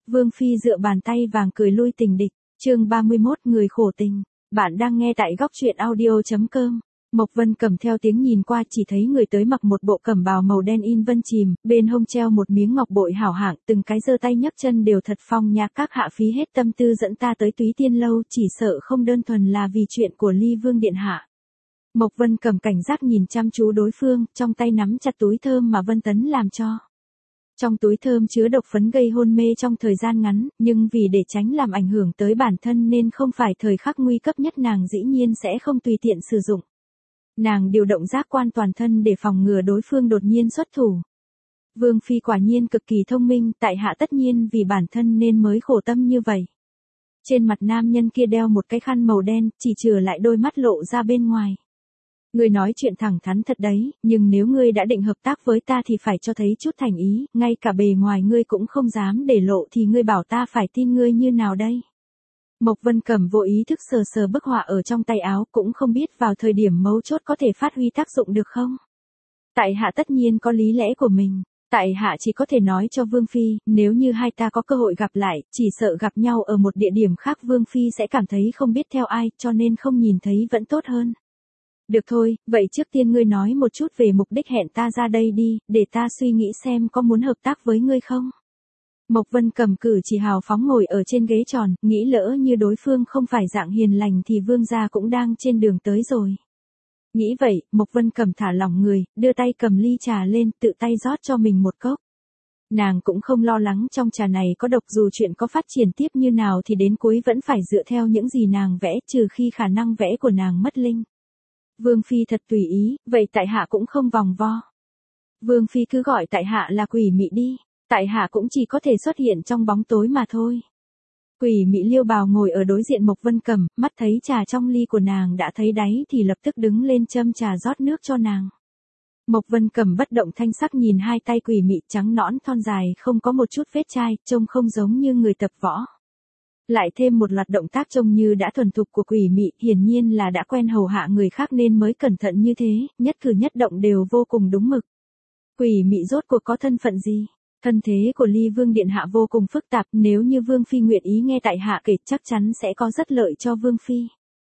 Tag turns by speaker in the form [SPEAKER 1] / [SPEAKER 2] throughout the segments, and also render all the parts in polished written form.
[SPEAKER 1] Vương Phi dựa bàn tay vàng cười lui tình địch, chương 31 người khổ tình. Bạn đang nghe tại góc truyện audio.com. Mộc Vân Cầm theo tiếng nhìn qua chỉ thấy người tới mặc một bộ cẩm bào màu đen in vân chìm, bên hông treo một miếng ngọc bội hảo hạng, từng cái giơ tay nhấc chân đều thật phong nhã, các hạ phí hết tâm tư dẫn ta tới Túy Tiên lâu, chỉ sợ không đơn thuần là vì chuyện của Ly Vương điện hạ. Mộc Vân Cầm cảnh giác nhìn chăm chú đối phương, trong tay nắm chặt túi thơm mà Vân Tấn làm cho. Trong túi thơm chứa độc phấn gây hôn mê trong thời gian ngắn, nhưng vì để tránh làm ảnh hưởng tới bản thân nên không phải thời khắc nguy cấp nhất nàng dĩ nhiên sẽ không tùy tiện sử dụng. Nàng điều động giác quan toàn thân để phòng ngừa đối phương đột nhiên xuất thủ. Vương Phi quả nhiên cực kỳ thông minh, tại hạ tất nhiên vì bản thân nên mới khổ tâm như vậy. Trên mặt nam nhân kia đeo một cái khăn màu đen, chỉ chừa lại đôi mắt lộ ra bên ngoài. Ngươi nói chuyện thẳng thắn thật đấy, nhưng nếu ngươi đã định hợp tác với ta thì phải cho thấy chút thành ý, ngay cả bề ngoài ngươi cũng không dám để lộ thì ngươi bảo ta phải tin ngươi như nào đây? Mộc Vân Cầm vô ý thức sờ sờ bức họa ở trong tay áo, cũng không biết vào thời điểm mấu chốt có thể phát huy tác dụng được không? Tại hạ tất nhiên có lý lẽ của mình. Tại hạ chỉ có thể nói cho Vương Phi, nếu như hai ta có cơ hội gặp lại, chỉ sợ gặp nhau ở một địa điểm khác Vương Phi sẽ cảm thấy không biết theo ai, cho nên không nhìn thấy vẫn tốt hơn. Được thôi, vậy trước tiên ngươi nói một chút về mục đích hẹn ta ra đây đi, để ta suy nghĩ xem có muốn hợp tác với ngươi không. Mộc Vân Cầm cử chỉ hào phóng ngồi ở trên ghế tròn, nghĩ lỡ như đối phương không phải dạng hiền lành thì vương gia cũng đang trên đường tới rồi. Nghĩ vậy, Mộc Vân Cầm thả lỏng người, đưa tay cầm ly trà lên, tự tay rót cho mình một cốc. Nàng cũng không lo lắng trong trà này có độc, dù chuyện có phát triển tiếp như nào thì đến cuối vẫn phải dựa theo những gì nàng vẽ, trừ khi khả năng vẽ của nàng mất linh. Vương Phi thật tùy ý, vậy tại hạ cũng không vòng vo. Vương Phi cứ gọi tại hạ là Quỷ Mị đi, tại hạ cũng chỉ có thể xuất hiện trong bóng tối mà thôi. Quỷ Mị liêu bào ngồi ở đối diện Mộc Vân Cầm, mắt thấy trà trong ly của nàng đã thấy đáy thì lập tức đứng lên châm trà rót nước cho nàng. Mộc Vân Cầm bất động thanh sắc nhìn hai tay Quỷ Mị trắng nõn thon dài không có một chút vết chai, trông không giống như người tập võ. Lại thêm một loạt động tác trông như đã thuần thục của Quỷ Mị, hiển nhiên là đã quen hầu hạ người khác nên mới cẩn thận như thế, nhất cử nhất động đều vô cùng đúng mực. Quỷ Mị rốt cuộc có thân phận gì? Thân thế của Ly Vương điện hạ vô cùng phức tạp, nếu như Vương Phi nguyện ý nghe tại hạ kể chắc chắn sẽ có rất lợi cho Vương Phi.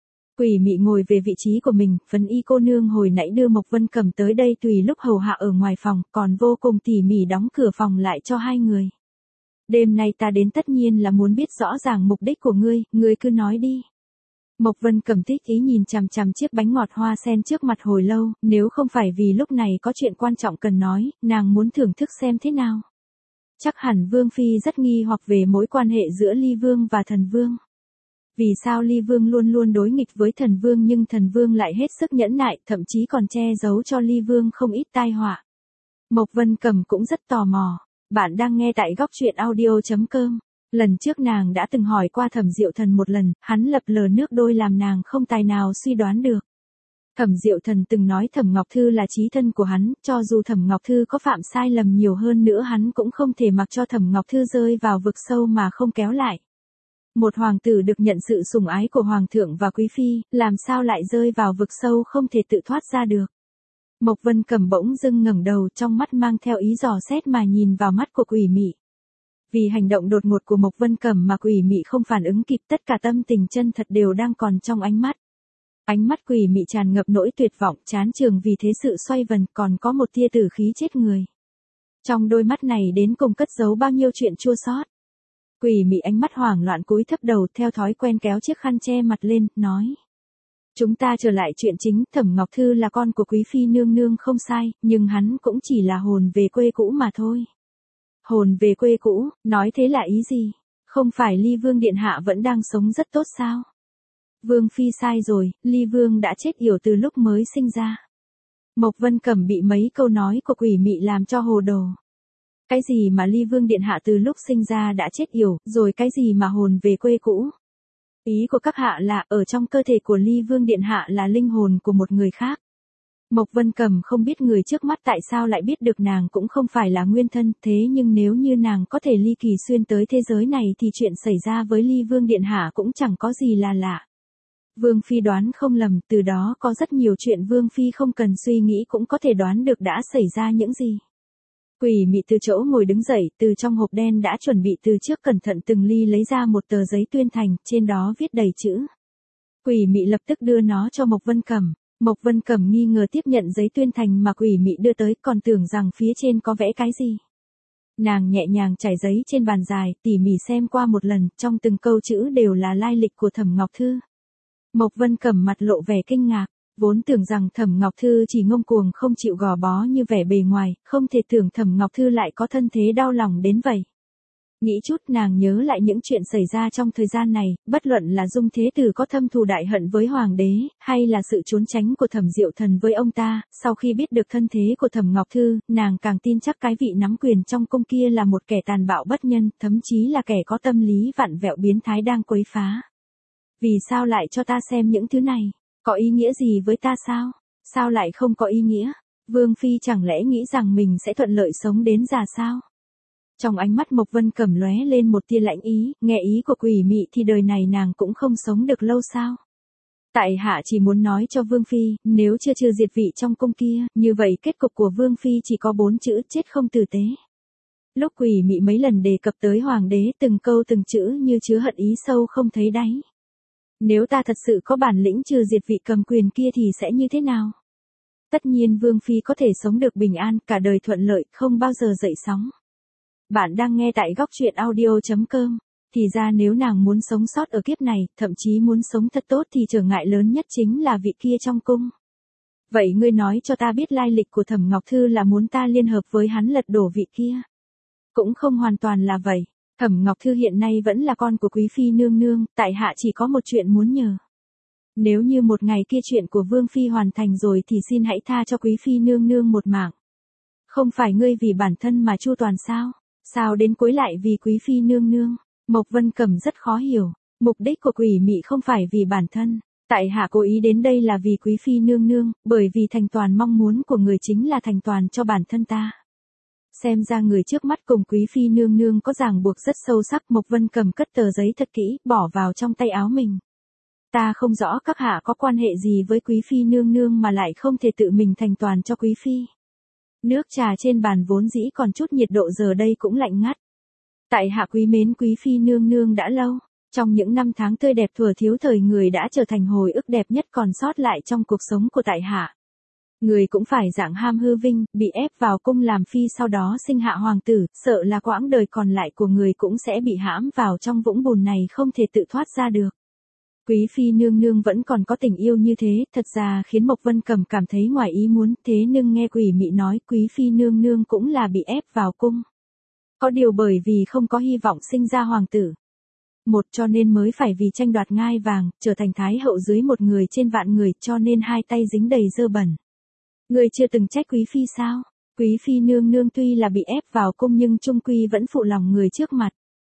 [SPEAKER 1] Quỷ Mị ngồi về vị trí của mình, Phấn Y cô nương hồi nãy đưa Mộc Vân Cầm tới đây tùy lúc hầu hạ ở ngoài phòng, còn vô cùng tỉ mỉ đóng cửa phòng lại cho hai người. Đêm nay ta đến tất nhiên là muốn biết rõ ràng mục đích của ngươi cứ nói đi. Mộc Vân Cầm thích ý nhìn chằm chằm chiếc bánh ngọt hoa sen trước mặt hồi lâu, nếu không phải vì lúc này có chuyện quan trọng cần nói, nàng muốn thưởng thức xem thế nào. Chắc hẳn Vương Phi rất nghi hoặc về mối quan hệ giữa Ly Vương và Thần Vương. Vì sao Ly Vương luôn luôn đối nghịch với Thần Vương nhưng Thần Vương lại hết sức nhẫn nại, thậm chí còn che giấu cho Ly Vương không ít tai họa. Mộc Vân Cầm cũng rất tò mò. Bạn đang nghe tại góc truyện audio.com. Lần trước nàng đã từng hỏi qua Thẩm Diệu Thần một lần, hắn lập lờ nước đôi làm nàng không tài nào suy đoán được. Thẩm Diệu Thần từng nói Thẩm Ngọc Thư là chí thân của hắn, cho dù Thẩm Ngọc Thư có phạm sai lầm nhiều hơn nữa hắn cũng không thể mặc cho Thẩm Ngọc Thư rơi vào vực sâu mà không kéo lại. Một hoàng tử được nhận sự sủng ái của hoàng thượng và quý phi, làm sao lại rơi vào vực sâu không thể tự thoát ra được. Mộc Vân Cầm bỗng dưng ngẩng đầu, trong mắt mang theo ý dò xét mà nhìn vào mắt của Quỷ Mị. Vì hành động đột ngột của Mộc Vân Cầm mà Quỷ Mị không phản ứng kịp, tất cả tâm tình chân thật đều đang còn trong ánh mắt. Ánh mắt Quỷ Mị tràn ngập nỗi tuyệt vọng, chán trường vì thế sự xoay vần, còn có một tia tử khí chết người. Trong đôi mắt này đến cùng cất giấu bao nhiêu chuyện chua xót. Quỷ Mị ánh mắt hoảng loạn cúi thấp đầu, theo thói quen kéo chiếc khăn che mặt lên, nói. Chúng ta trở lại chuyện chính, Thẩm Ngọc Thư là con của quý phi nương nương không sai, nhưng hắn cũng chỉ là hồn về quê cũ mà thôi. Hồn về quê cũ, nói thế là ý gì? Không phải Ly Vương điện hạ vẫn đang sống rất tốt sao? Vương Phi sai rồi, Ly Vương đã chết yểu từ lúc mới sinh ra. Mộc Vân Cầm bị mấy câu nói của Quỷ Mị làm cho hồ đồ. Cái gì mà Ly Vương điện hạ từ lúc sinh ra đã chết yểu, rồi cái gì mà hồn về quê cũ? Ý của các hạ là ở trong cơ thể của Ly Vương điện hạ là linh hồn của một người khác. Mộc Vân Cầm không biết người trước mắt tại sao lại biết được nàng cũng không phải là nguyên thân, thế nhưng nếu như nàng có thể ly kỳ xuyên tới thế giới này thì chuyện xảy ra với Ly Vương điện hạ cũng chẳng có gì là lạ. Vương Phi đoán không lầm, từ đó có rất nhiều chuyện Vương Phi không cần suy nghĩ cũng có thể đoán được đã xảy ra những gì. Quỷ mị từ chỗ ngồi đứng dậy, từ trong hộp đen đã chuẩn bị từ trước cẩn thận từng ly lấy ra một tờ giấy tuyên thành, trên đó viết đầy chữ. Quỷ mị lập tức đưa nó cho Mộc Vân Cẩm. Mộc Vân Cẩm nghi ngờ tiếp nhận giấy tuyên thành mà quỷ mị đưa tới, còn tưởng rằng phía trên có vẽ cái gì. Nàng nhẹ nhàng trải giấy trên bàn dài, tỉ mỉ xem qua một lần, trong từng câu chữ đều là lai lịch của Thẩm Ngọc Thư. Mộc Vân Cẩm mặt lộ vẻ kinh ngạc, vốn tưởng rằng Thẩm Ngọc Thư chỉ ngông cuồng không chịu gò bó như vẻ bề ngoài, không thể tưởng Thẩm Ngọc Thư lại có thân thế đau lòng đến vậy. Nghĩ chút nàng nhớ lại những chuyện xảy ra trong thời gian này, bất luận là Dung Thế Tử có thâm thù đại hận với Hoàng đế, hay là sự trốn tránh của Thẩm Diệu Thần với ông ta, sau khi biết được thân thế của Thẩm Ngọc Thư, nàng càng tin chắc cái vị nắm quyền trong cung kia là một kẻ tàn bạo bất nhân, thậm chí là kẻ có tâm lý vặn vẹo biến thái đang quấy phá. Vì sao lại cho ta xem những thứ này? Có ý nghĩa gì với ta sao? Sao lại không có ý nghĩa? Vương Phi chẳng lẽ nghĩ rằng mình sẽ thuận lợi sống đến già sao? Trong ánh mắt Mộc Vân Cẩm lóe lên một tia lạnh ý, nghe ý của quỷ mị thì đời này nàng cũng không sống được lâu sao? Tại hạ chỉ muốn nói cho Vương Phi, nếu chưa diệt vị trong cung kia, như vậy kết cục của Vương Phi chỉ có 4 chữ chết không tử tế. Lúc quỷ mị mấy lần đề cập tới Hoàng đế từng câu từng chữ như chứa hận ý sâu không thấy đáy. Nếu ta thật sự có bản lĩnh trừ diệt vị cầm quyền kia thì sẽ như thế nào? Tất nhiên Vương Phi có thể sống được bình an, cả đời thuận lợi, không bao giờ dậy sóng. Bạn đang nghe tại góc truyện audio.com. Thì ra nếu nàng muốn sống sót ở kiếp này, thậm chí muốn sống thật tốt thì trở ngại lớn nhất chính là vị kia trong cung. Vậy ngươi nói cho ta biết lai lịch của Thẩm Ngọc Thư là muốn ta liên hợp với hắn lật đổ vị kia. Cũng không hoàn toàn là vậy. Thẩm Ngọc Thư hiện nay vẫn là con của Quý Phi nương nương, tại hạ chỉ có một chuyện muốn nhờ. Nếu như một ngày kia chuyện của Vương Phi hoàn thành rồi thì xin hãy tha cho Quý Phi nương nương một mạng. Không phải ngươi vì bản thân mà chu toàn sao? Sao đến cuối lại vì Quý Phi nương nương? Mộc Vân Cẩm rất khó hiểu. Mục đích của quỷ mị không phải vì bản thân. Tại hạ cố ý đến đây là vì Quý Phi nương nương, bởi vì thành toàn mong muốn của người chính là thành toàn cho bản thân ta. Xem ra người trước mắt cùng Quý Phi nương nương có ràng buộc rất sâu sắc. Mộc Vân Cẩm cất tờ giấy thật kỹ, bỏ vào trong tay áo mình. Ta không rõ các hạ có quan hệ gì với Quý Phi nương nương mà lại không thể tự mình thành toàn cho Quý Phi. Nước trà trên bàn vốn dĩ còn chút nhiệt độ giờ đây cũng lạnh ngắt. Tại hạ quý mến Quý Phi nương nương đã lâu. Trong những năm tháng tươi đẹp thuở thiếu thời người đã trở thành hồi ức đẹp nhất còn sót lại trong cuộc sống của tại hạ. Người cũng phải dạng ham hư vinh, bị ép vào cung làm phi sau đó sinh hạ hoàng tử, sợ là quãng đời còn lại của người cũng sẽ bị hãm vào trong vũng bùn này không thể tự thoát ra được. Quý Phi nương nương vẫn còn có tình yêu như thế, thật ra khiến Mộc Vân Cẩm cảm thấy ngoài ý muốn, thế nhưng nghe quỷ mị nói Quý Phi nương nương cũng là bị ép vào cung. Có điều bởi vì không có hy vọng sinh ra hoàng tử. Một cho nên mới phải vì tranh đoạt ngai vàng, trở thành thái hậu dưới một người trên vạn người cho nên hai tay dính đầy dơ bẩn. Người chưa từng trách Quý Phi sao? Quý Phi nương nương tuy là bị ép vào cung nhưng trung quy vẫn phụ lòng người trước mặt.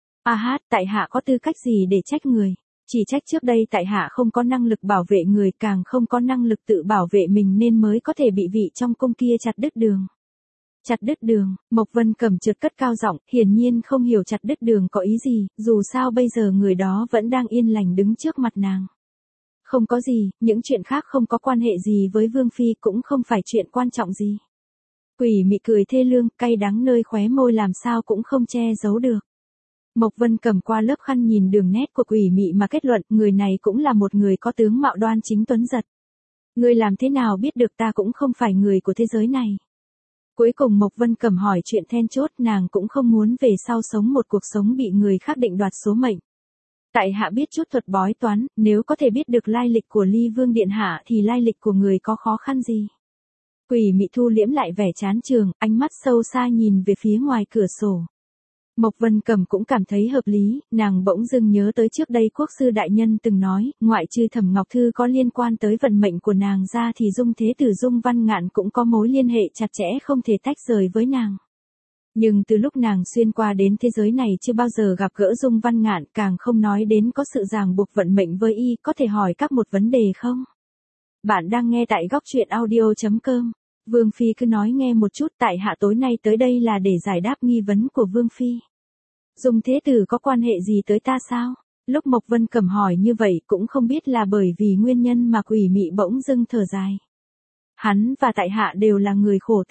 [SPEAKER 1] Tại hạ có tư cách gì để trách người? Chỉ trách trước đây tại hạ không có năng lực bảo vệ người càng không có năng lực tự bảo vệ mình nên mới có thể bị vị trong cung kia chặt đứt đường. Chặt đứt đường, Mộc Vân Cẩm chợt cất cao giọng, hiển nhiên không hiểu chặt đứt đường có ý gì, dù sao bây giờ người đó vẫn đang yên lành đứng trước mặt nàng. Không có gì, những chuyện khác không có quan hệ gì với Vương Phi cũng không phải chuyện quan trọng gì. Quỷ mị cười thê lương, cay đắng nơi khóe môi làm sao cũng không che giấu được. Mộc Vân cầm qua lớp khăn nhìn đường nét của quỷ mị mà kết luận người này cũng là một người có tướng mạo đoan chính tuấn giật. Người làm thế nào biết được ta cũng không phải người của thế giới này. Cuối cùng Mộc Vân Cẩm hỏi chuyện then chốt nàng cũng không muốn về sau sống một cuộc sống bị người khác định đoạt số mệnh. Tại hạ biết chút thuật bói toán, nếu có thể biết được lai lịch của Ly Vương Điện Hạ thì lai lịch của người có khó khăn gì. Quỷ mị thu liễm lại vẻ chán chường, ánh mắt sâu xa nhìn về phía ngoài cửa sổ. Mộc Vân Cẩm cũng cảm thấy hợp lý, nàng bỗng dưng nhớ tới trước đây quốc sư đại nhân từng nói, ngoại trừ Thẩm Ngọc Thư có liên quan tới vận mệnh của nàng ra thì Dung Thế Tử Dung Văn Ngạn cũng có mối liên hệ chặt chẽ không thể tách rời với nàng. Nhưng từ lúc nàng xuyên qua đến thế giới này chưa bao giờ gặp gỡ Dung Văn Ngạn, càng không nói đến có sự ràng buộc vận mệnh với y, có thể hỏi các một vấn đề không? Bạn đang nghe tại góc truyện audio.com. Vương Phi cứ nói nghe một chút, tại hạ tối nay tới đây là để giải đáp nghi vấn của Vương Phi. Dung Thế Tử có quan hệ gì tới ta sao? Lúc Mộc Vân Cẩm hỏi như vậy cũng không biết là bởi vì nguyên nhân mà quỷ mị bỗng dưng thở dài. Hắn và tại hạ đều là người khổ tình.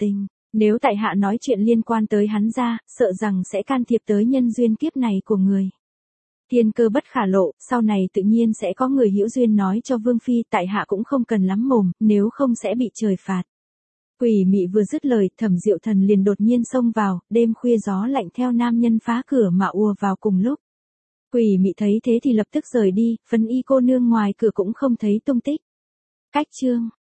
[SPEAKER 1] Nếu tại hạ nói chuyện liên quan tới hắn ra, sợ rằng sẽ can thiệp tới nhân duyên kiếp này của người. Thiên cơ bất khả lộ, sau này tự nhiên sẽ có người hữu duyên nói cho Vương Phi, tại hạ cũng không cần lắm mồm, nếu không sẽ bị trời phạt. Quỷ mị vừa dứt lời, Thẩm Diệu Thần liền đột nhiên xông vào, đêm khuya gió lạnh theo nam nhân phá cửa mà ùa vào cùng lúc. Quỷ mị thấy thế thì lập tức rời đi, Phấn Y cô nương ngoài cửa cũng không thấy tung tích. Cách chương